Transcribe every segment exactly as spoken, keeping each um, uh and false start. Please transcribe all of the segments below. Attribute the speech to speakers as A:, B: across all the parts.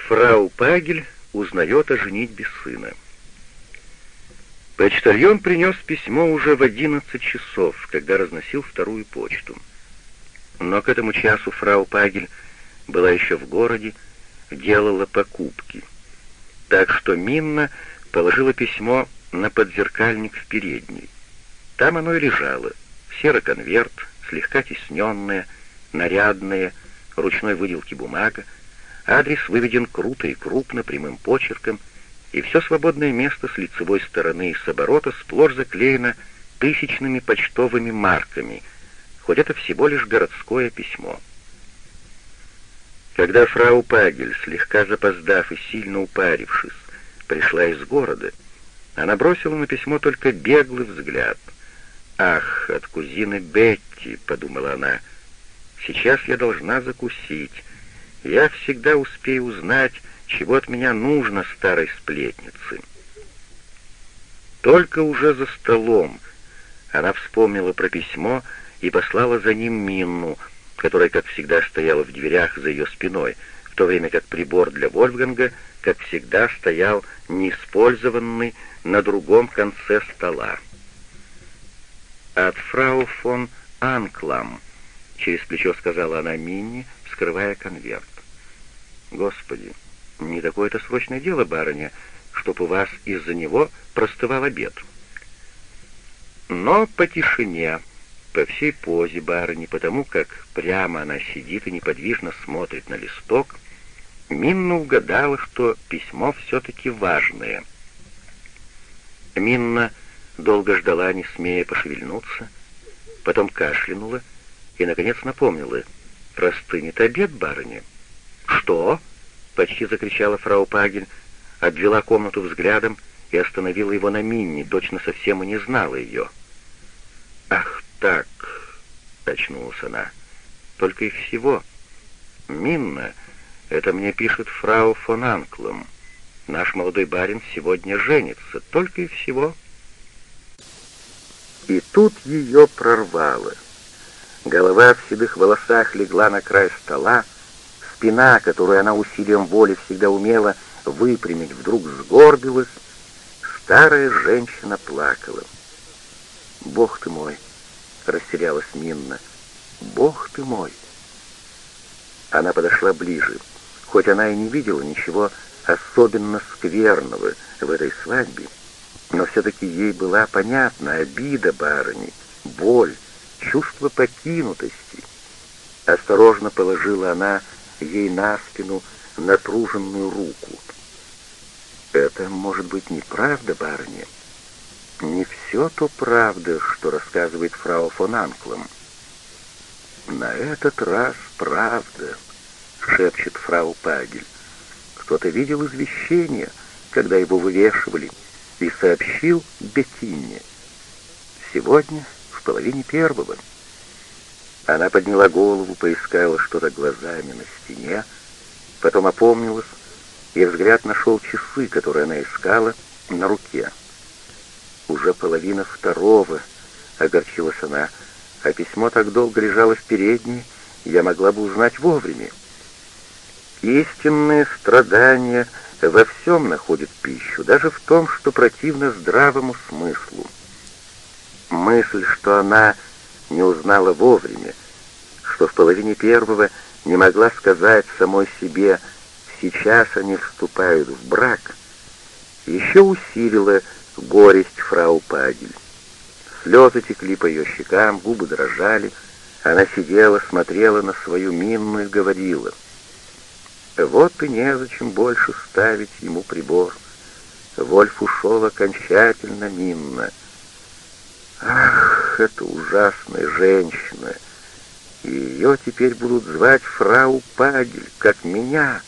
A: Фрау Пагель узнает о женитьбе сына. Почтальон принес письмо уже в одиннадцать часов, когда разносил вторую почту. Но к этому часу фрау Пагель была еще в городе, делала покупки. Так что Минна положила письмо на подзеркальник в передней. Там оно и лежало. Серый конверт, слегка тисненное, нарядное, ручной выделки бумага. Адрес выведен круто и крупно, прямым почерком, и все свободное место с лицевой стороны и с оборота сплошь заклеено тысячными почтовыми марками, хоть это всего лишь городское письмо. Когда фрау Пагель, слегка запоздав и сильно упарившись, пришла из города, она бросила на письмо только беглый взгляд. «Ах, от кузины Бетти», — подумала она, — «сейчас я должна закусить. Я всегда успею узнать, чего от меня нужно старой сплетнице». Только уже за столом она вспомнила про письмо и послала за ним Минну, которая, как всегда, стояла в дверях за ее спиной, в то время как прибор для Вольфганга, как всегда, стоял неиспользованный на другом конце стола. «От фрау фон Анклам», — через плечо сказала она Минне, вскрывая конверт. «Господи, не такое-то срочное дело, барыня, чтоб у вас из-за него простывал обед». Но по тишине, по всей позе барыни, потому как прямо она сидит и неподвижно смотрит на листок, Минна угадала, что письмо все-таки важное. Минна долго ждала, не смея пошевельнуться, потом кашлянула и, наконец, напомнила: «Простынет обед, барыня». «Что?» — почти закричала фрау Пагель, обвела комнату взглядом и остановила его на Минне, точно совсем и не знала ее. «Ах так!» — очнулась она. «Только и всего. Минна, это мне пишет фрау фон Анклам. Наш молодой барин сегодня женится. Только и всего». И тут ее прорвало. Голова в седых волосах легла на край стола, спина, которую она усилием воли всегда умела выпрямить, вдруг сгорбилась. Старая женщина плакала. «Бог ты мой!» — растерялась Минна. «Бог ты мой!» Она подошла ближе. Хоть она и не видела ничего особенно скверного в этой свадьбе, но все-таки ей была понятна обида барыни, боль, чувство покинутости. Осторожно положила она ей на спину натруженную руку. «Это, может быть, неправда, барыня? Не все то правда, что рассказывает фрау фон Анклам». «На этот раз правда», — шепчет фрау Пагель. «Кто-то видел извещение, когда его вывешивали, и сообщил Беттине. Сегодня в половине первого». Она подняла голову, поискала что-то глазами на стене, потом опомнилась, и взгляд нашел часы, которые она искала, на руке. «Уже половина второго», — огорчилась она, — «а письмо так долго лежало в передней, я могла бы узнать вовремя». Истинные страдания во всем находят пищу, даже в том, что противно здравому смыслу. Мысль, что она не узнала вовремя, что в половине первого не могла сказать самой себе «сейчас они вступают в брак», еще усилила горесть фрау Пагель. Слезы текли по ее щекам, губы дрожали. Она сидела, смотрела на свою Минну и говорила: «Вот и незачем больше ставить ему прибор. Вольф ушел окончательно, Минна. Ах, это ужасная женщина! И ее теперь будут звать фрау Пагель, как меня».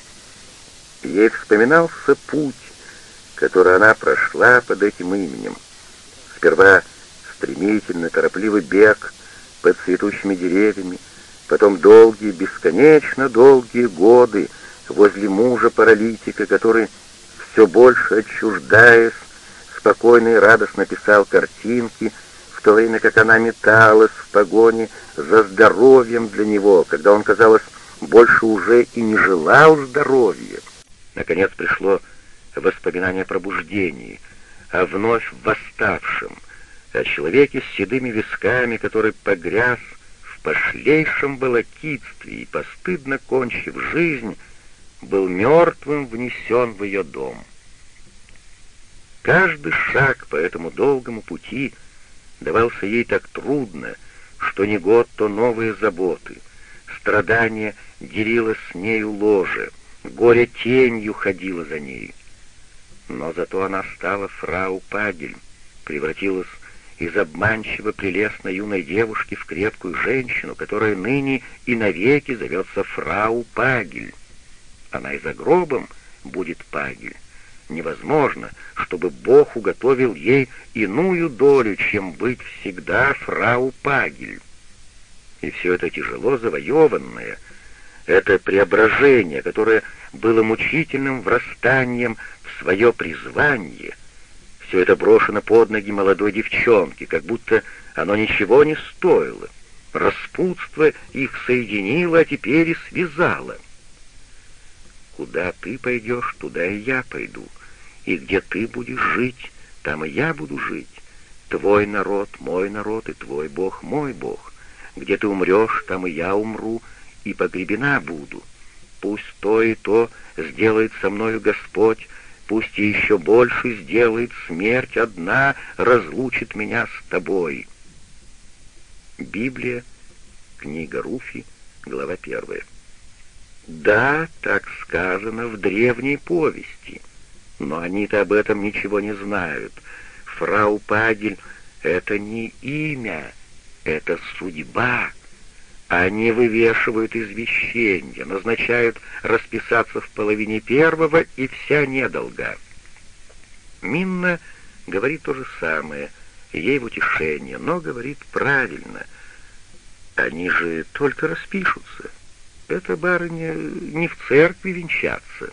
A: Ей вспоминался путь, который она прошла под этим именем. Сперва стремительный, торопливый бег под цветущими деревьями, потом долгие, бесконечно долгие годы возле мужа-паралитика, который, все больше отчуждаясь, спокойно и радостно писал картинки, в то время как она металась в погоне за здоровьем для него, когда он, казалось, больше уже и не желал здоровья. Наконец пришло воспоминание о пробуждении, о вновь восставшем, о человеке с седыми висками, который погряз в пошлейшем волокитстве и, постыдно кончив жизнь, был мертвым внесен в ее дом. Каждый шаг по этому долгому пути давался ей так трудно, что не год, то новые заботы. Страдание делило с нею ложе, горе тенью ходило за ней. Но зато она стала фрау Пагель, превратилась из обманчиво прелестной юной девушки в крепкую женщину, которая ныне и навеки зовется фрау Пагель. Она и за гробом будет Пагель. Невозможно, чтобы Бог уготовил ей иную долю, чем быть всегда фрау Пагель. И все это тяжело завоеванное, это преображение, которое было мучительным врастанием в свое призвание, все это брошено под ноги молодой девчонки, как будто оно ничего не стоило. Распутство их соединило, а теперь и связало. Куда ты пойдешь, туда и я пойду. И где ты будешь жить, там и я буду жить. Твой народ — мой народ, и твой Бог — мой Бог. Где ты умрешь, там и я умру, и погребена буду. Пусть то и то сделает со мною Господь, пусть и еще больше сделает, смерть одна разлучит меня с тобой. Библия, книга Руфи, глава первая. Да, так сказано в древней повести, но они-то об этом ничего не знают. Фрау Пагель — это не имя, это судьба. Они вывешивают извещения, назначают расписаться в половине первого, и вся недолга. Минна говорит то же самое, ей в утешение, но говорит правильно. Они же только распишутся. Это, барыня, не в церкви венчаться.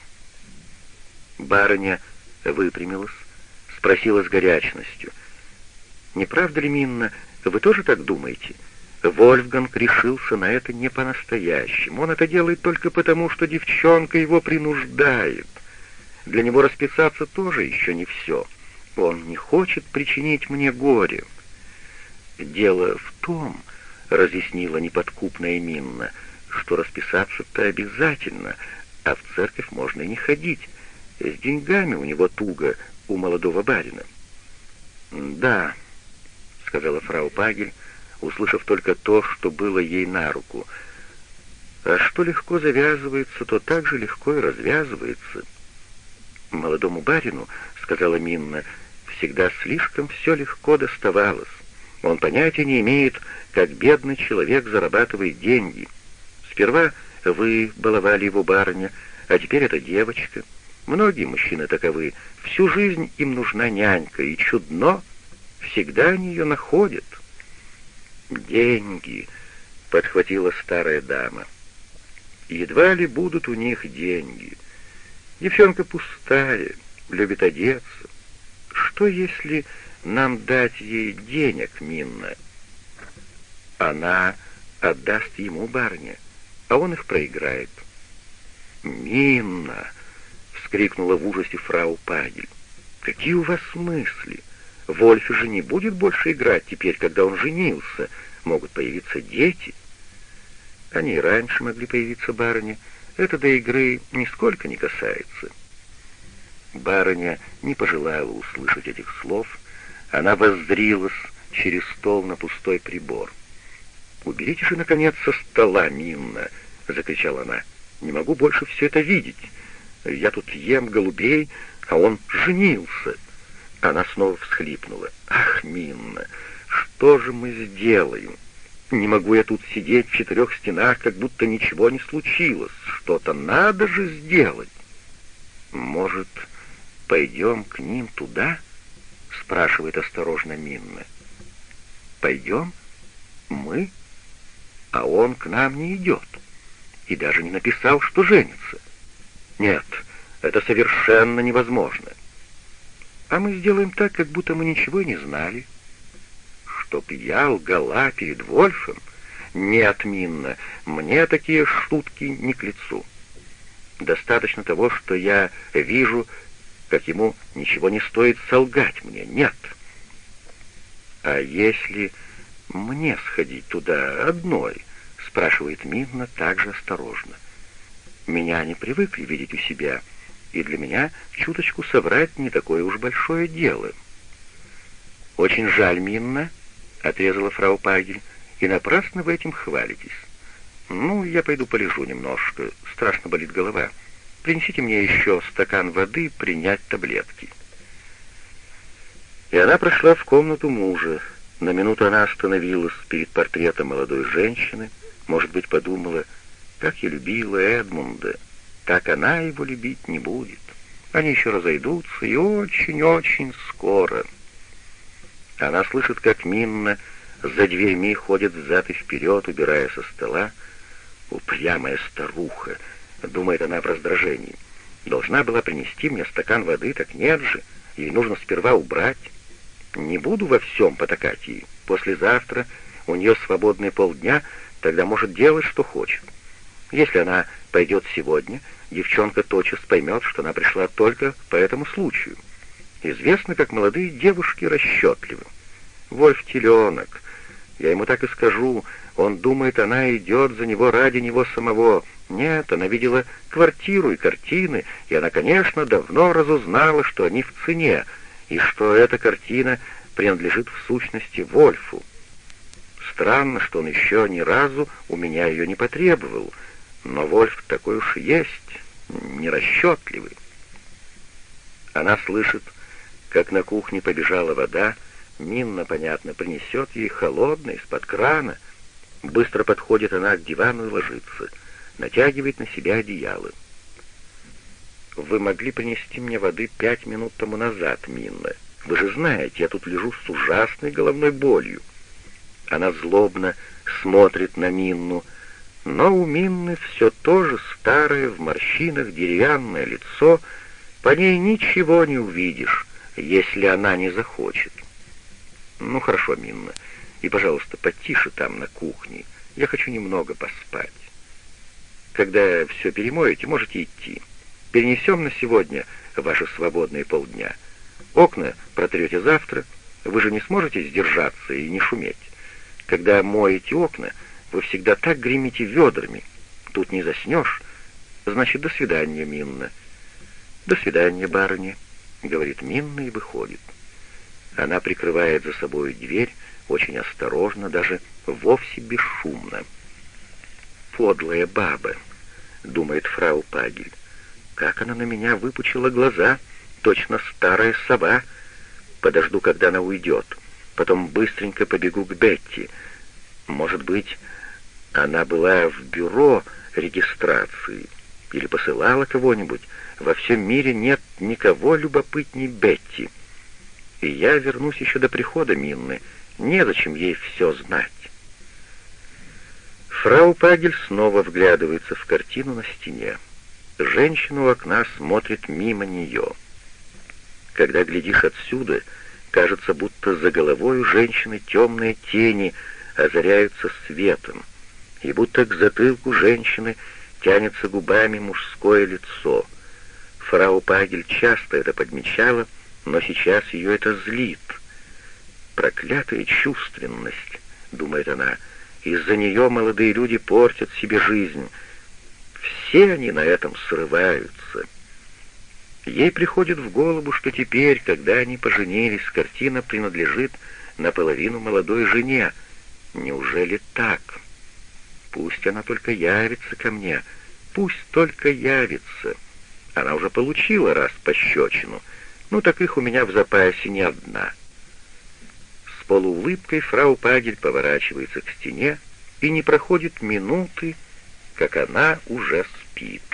A: Барыня выпрямилась, спросила с горячностью: «Не правда ли, Минна, вы тоже так думаете? Вольфганг решился на это не по-настоящему. Он это делает только потому, что девчонка его принуждает. Для него расписаться тоже еще не все. Он не хочет причинить мне горе». «Дело в том, — разъяснила неподкупная Минна, — что расписаться-то обязательно, а в церковь можно и не ходить. С деньгами у него туго, у молодого барина». «Да», — сказала фрау Пагель, услышав только то, что было ей на руку. «А что легко завязывается, то так же легко и развязывается». «Молодому барину, — сказала Минна, — всегда слишком все легко доставалось. Он понятия не имеет, как бедный человек зарабатывает деньги. Сперва вы баловали его, барыня, а теперь эта девочка. Многие мужчины таковы. Всю жизнь им нужна нянька, и чудно, всегда они ее находят». «Деньги», — подхватила старая дама. «Едва ли будут у них деньги. Девчонка пустая, любит одеться. Что, если нам дать ей денег, Минна?» «Она отдаст ему, барыня, а он их проиграет». «Минна!» — вскрикнула в ужасе фрау Пагель. «Какие у вас мысли? Вольф же не будет больше играть теперь, когда он женился. Могут появиться дети». «Они и раньше могли появиться, барыня. Это до игры нисколько не касается». Барыня не пожелала услышать этих слов. Она воззрилась через стол на пустой прибор. «Уберите же, наконец, со стола, Минна!» — закричала она. «Не могу больше все это видеть. Я тут ем голубей, а он женился». Она снова всхлипнула. «Ах, Минна, что же мы сделаем? Не могу я тут сидеть в четырех стенах, как будто ничего не случилось. Что-то надо же сделать». «Может, пойдем к ним туда?» — спрашивает осторожно Минна. «Пойдем? Мы? А он к нам не идет. И даже не написал, что женится. Нет, это совершенно невозможно. А мы сделаем так, как будто мы ничего не знали. Чтоб я лгала перед Вольфом? Нет, Минна, мне такие шутки не к лицу. Достаточно того, что я вижу, как ему ничего не стоит солгать мне. Нет. А если мне сходить туда одной? Спрашивает Минна также осторожно. Меня не привыкли видеть у себя, и для меня чуточку соврать не такое уж большое дело. Очень жаль, Минна, отрезала фрау Пагель, и напрасно вы этим хвалитесь. Ну, я пойду полежу немножко, страшно болит голова. Принесите мне еще стакан воды, принять таблетки. И она прошла в комнату мужа. На минуту она остановилась перед портретом молодой женщины, может быть, подумала, как я любила Эдмунда, так она его любить не будет. Они еще разойдутся, и очень-очень скоро. Она слышит, как Минна за дверьми ходит взад и вперед, убирая со стола. Упрямая старуха, думает она в раздражении. Должна была принести мне стакан воды, так нет же, ей нужно сперва убрать. Не буду во всем потакать ей. Послезавтра у нее свободные полдня, тогда может делать, что хочет. Если она пойдет сегодня, девчонка тотчас поймет, что она пришла только по этому случаю. Известно, как молодые девушки расчетливы. Вольф теленок. Я ему так и скажу. Он думает, она идет за него ради него самого. Нет, она видела квартиру и картины, и она, конечно, давно разузнала, что они в цене, и что эта картина принадлежит в сущности Вольфу. Странно, что он еще ни разу у меня ее не потребовал, но Вольф такой уж есть, нерасчетливый. Она слышит, как на кухне побежала вода, Минна, понятно, принесет ей холодной из-под крана. Быстро подходит она к дивану и ложится, натягивает на себя одеяло. «Вы могли принести мне воды пять минут тому назад, Минна. Вы же знаете, я тут лежу с ужасной головной болью». Она злобно смотрит на Минну, но у Минны все то же старое в морщинах деревянное лицо, по ней ничего не увидишь, если она не захочет. «Ну хорошо, Минна, и, пожалуйста, потише там на кухне, я хочу немного поспать. Когда все перемоете, можете идти. Перенесем на сегодня ваши свободные полдня. Окна протрете завтра, вы же не сможете сдержаться и не шуметь. Когда моете окна, вы всегда так гремите ведрами. Тут не заснешь. Значит, до свидания, Минна». «До свидания, барыня», — говорит Минна и выходит. Она прикрывает за собой дверь, очень осторожно, даже вовсе бесшумно. «Подлая баба», — думает фрау Пагель. «Как она на меня выпучила глаза, точно старая сова. Подожду, когда она уйдет. Потом быстренько побегу к Бетти. Может быть, она была в бюро регистрации или посылала кого-нибудь. Во всем мире нет никого любопытней Бетти. И я вернусь еще до прихода Минны. Незачем ей все знать». Фрау Пагель снова вглядывается в картину на стене. Женщина у окна смотрит мимо нее. Когда глядишь отсюда, кажется, будто за головой у женщины темные тени озаряются светом, и будто к затылку женщины тянется губами мужское лицо. Фрау Пагель часто это подмечала, но сейчас ее это злит. «Проклятая чувственность», — думает она, — «из-за нее молодые люди портят себе жизнь. Все они на этом срываются». Ей приходит в голову, что теперь, когда они поженились, картина принадлежит наполовину молодой жене. Неужели так? Пусть она только явится ко мне, пусть только явится. Она уже получила раз пощечину, ну так их у меня в запасе не одна. С полуулыбкой фрау Пагель поворачивается к стене, и не проходит минуты, как она уже спит.